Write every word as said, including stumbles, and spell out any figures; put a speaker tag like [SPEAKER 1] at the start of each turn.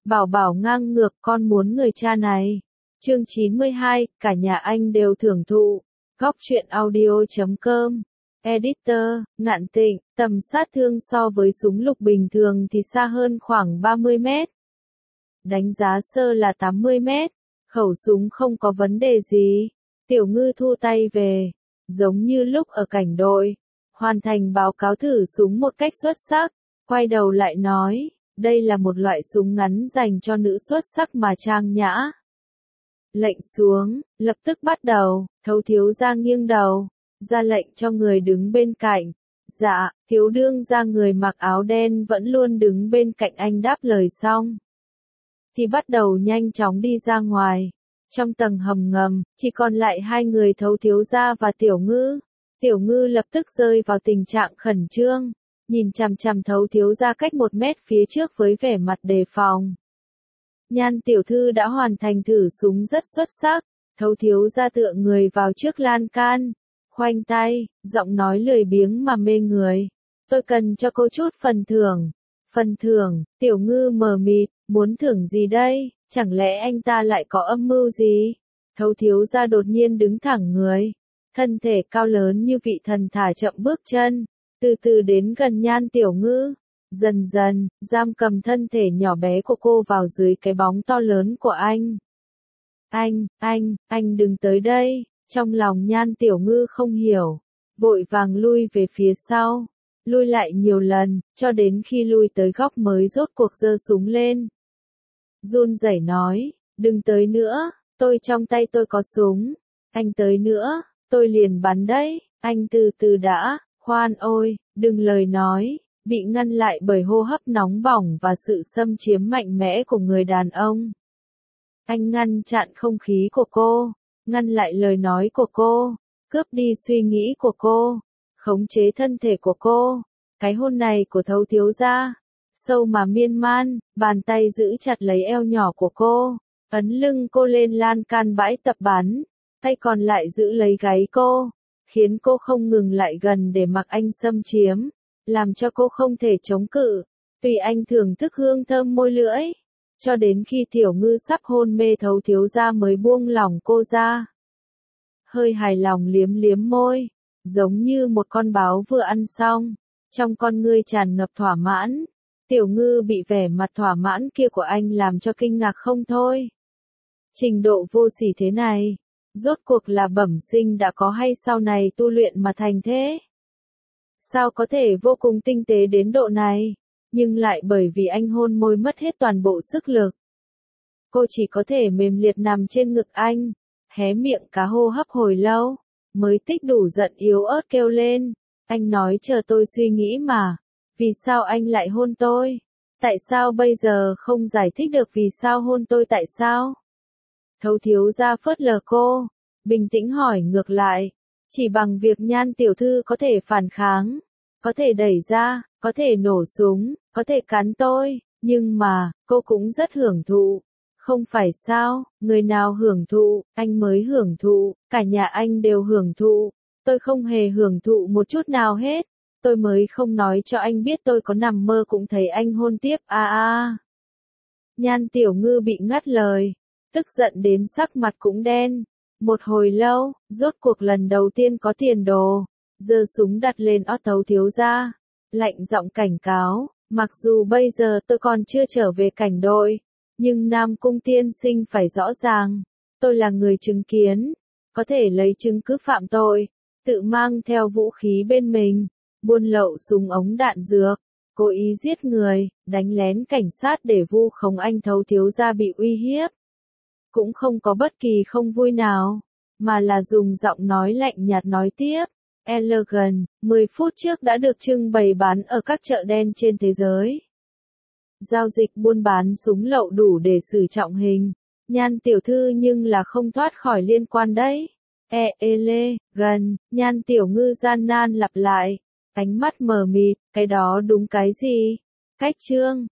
[SPEAKER 1] Bảo bảo ngang ngược, con muốn người cha này. Chương chín mươi hai, cả nhà anh đều thưởng thụ. Góc truyện audio chấm com. Editor, Ngạn Tịnh, tầm sát thương so với súng lục bình thường thì xa hơn khoảng ba mươi mét. Đánh giá sơ là tám mươi mét. Khẩu súng không có vấn đề gì. Tiểu Ngư thu tay về. Giống như lúc ở cảnh đội. Hoàn thành báo cáo thử súng một cách xuất sắc. Quay đầu lại nói, đây là một loại súng ngắn dành cho nữ xuất sắc mà trang nhã. Lệnh xuống, lập tức bắt đầu, Thấu thiếu gia nghiêng đầu, ra lệnh cho người đứng bên cạnh. Dạ, thiếu đương gia người mặc áo đen vẫn luôn đứng bên cạnh anh đáp lời xong. Thì bắt đầu nhanh chóng đi ra ngoài. Trong tầng hầm ngầm, chỉ còn lại hai người Thấu thiếu gia và Tiểu Ngư. Tiểu Ngư lập tức rơi vào tình trạng khẩn trương, nhìn chằm chằm Thấu thiếu gia cách một mét phía trước với vẻ mặt đề phòng. Nhan tiểu thư đã hoàn thành thử súng rất xuất sắc, Thấu thiếu gia tựa người vào trước lan can, khoanh tay, giọng nói lười biếng mà mê người. Tôi cần cho cô chút phần thưởng. Phần thưởng, Tiểu Ngư mờ mịt, muốn thưởng gì đây, chẳng lẽ anh ta lại có âm mưu gì? Thấu thiếu gia đột nhiên đứng thẳng người, thân thể cao lớn như vị thần thả chậm bước chân, từ từ đến gần Nhan Tiểu Ngư, dần dần, giam cầm thân thể nhỏ bé của cô vào dưới cái bóng to lớn của anh. Anh, anh, anh đừng tới đây, trong lòng Nhan Tiểu Ngư không hiểu, vội vàng lui về phía sau, lui lại nhiều lần, cho đến khi lui tới góc mới rốt cuộc giơ súng lên. Run rẩy nói, đừng tới nữa, tôi trong tay tôi có súng, anh tới nữa, tôi liền bắn đấy, anh từ từ đã. Khoan ôi, đừng lời nói, bị ngăn lại bởi hô hấp nóng bỏng và sự xâm chiếm mạnh mẽ của người đàn ông. Anh ngăn chặn không khí của cô, ngăn lại lời nói của cô, cướp đi suy nghĩ của cô, khống chế thân thể của cô. Cái hôn này của Thấu thiếu gia, sâu mà miên man, bàn tay giữ chặt lấy eo nhỏ của cô, ấn lưng cô lên lan can bãi tập bắn, tay còn lại giữ lấy gáy cô, khiến cô không ngừng lại gần để mặc anh xâm chiếm, làm cho cô không thể chống cự, tùy anh thưởng thức hương thơm môi lưỡi, cho đến khi Tiểu Ngư sắp hôn mê Thấu thiếu gia mới buông lỏng cô ra. Hơi hài lòng liếm liếm môi, giống như một con báo vừa ăn xong, trong con ngươi tràn ngập thỏa mãn. Tiểu Ngư bị vẻ mặt thỏa mãn kia của anh làm cho kinh ngạc không thôi. Trình độ vô sỉ thế này, rốt cuộc là bẩm sinh đã có hay sau này tu luyện mà thành thế? Sao có thể vô cùng tinh tế đến độ này, nhưng lại bởi vì anh hôn môi mất hết toàn bộ sức lực. Cô chỉ có thể mềm liệt nằm trên ngực anh, hé miệng cá hô hấp hồi lâu, mới tích đủ giận yếu ớt kêu lên. Anh nói chờ tôi suy nghĩ mà, vì sao anh lại hôn tôi? Tại sao bây giờ không giải thích được vì sao hôn tôi tại sao? Thấu thiếu gia phớt lờ cô, bình tĩnh hỏi ngược lại, chỉ bằng việc Nhan tiểu thư có thể phản kháng, có thể đẩy ra, có thể nổ súng, có thể cắn tôi, nhưng mà, cô cũng rất hưởng thụ. Không phải sao, người nào hưởng thụ, anh mới hưởng thụ, cả nhà anh đều hưởng thụ, tôi không hề hưởng thụ một chút nào hết, tôi mới không nói cho anh biết tôi có nằm mơ cũng thấy anh hôn tiếp a à, a. Nhan Tiểu Ngư bị ngắt lời, tức giận đến sắc mặt cũng đen. Một hồi lâu, rốt cuộc lần đầu tiên có tiền đồ, giơ súng đặt lên ót Thấu thiếu gia, lạnh giọng cảnh cáo, mặc dù bây giờ tôi còn chưa trở về cảnh đội, nhưng Nam Cung tiên sinh phải rõ ràng, tôi là người chứng kiến, có thể lấy chứng cứ phạm tội, tự mang theo vũ khí bên mình, buôn lậu súng ống đạn dược, cố ý giết người, đánh lén cảnh sát để vu khống anh Thấu thiếu gia bị uy hiếp. Cũng không có bất kỳ không vui nào, mà là dùng giọng nói lạnh nhạt nói tiếp, Elegant, mười phút trước đã được trưng bày bán ở các chợ đen trên thế giới. Giao dịch buôn bán súng lậu đủ để xử trọng hình, Nhan tiểu thư nhưng là không thoát khỏi liên quan đấy. E Elegant, Nhan Tiểu Ngư gian nan lặp lại, ánh mắt mờ mịt, cái đó đúng cái gì? Cách trương,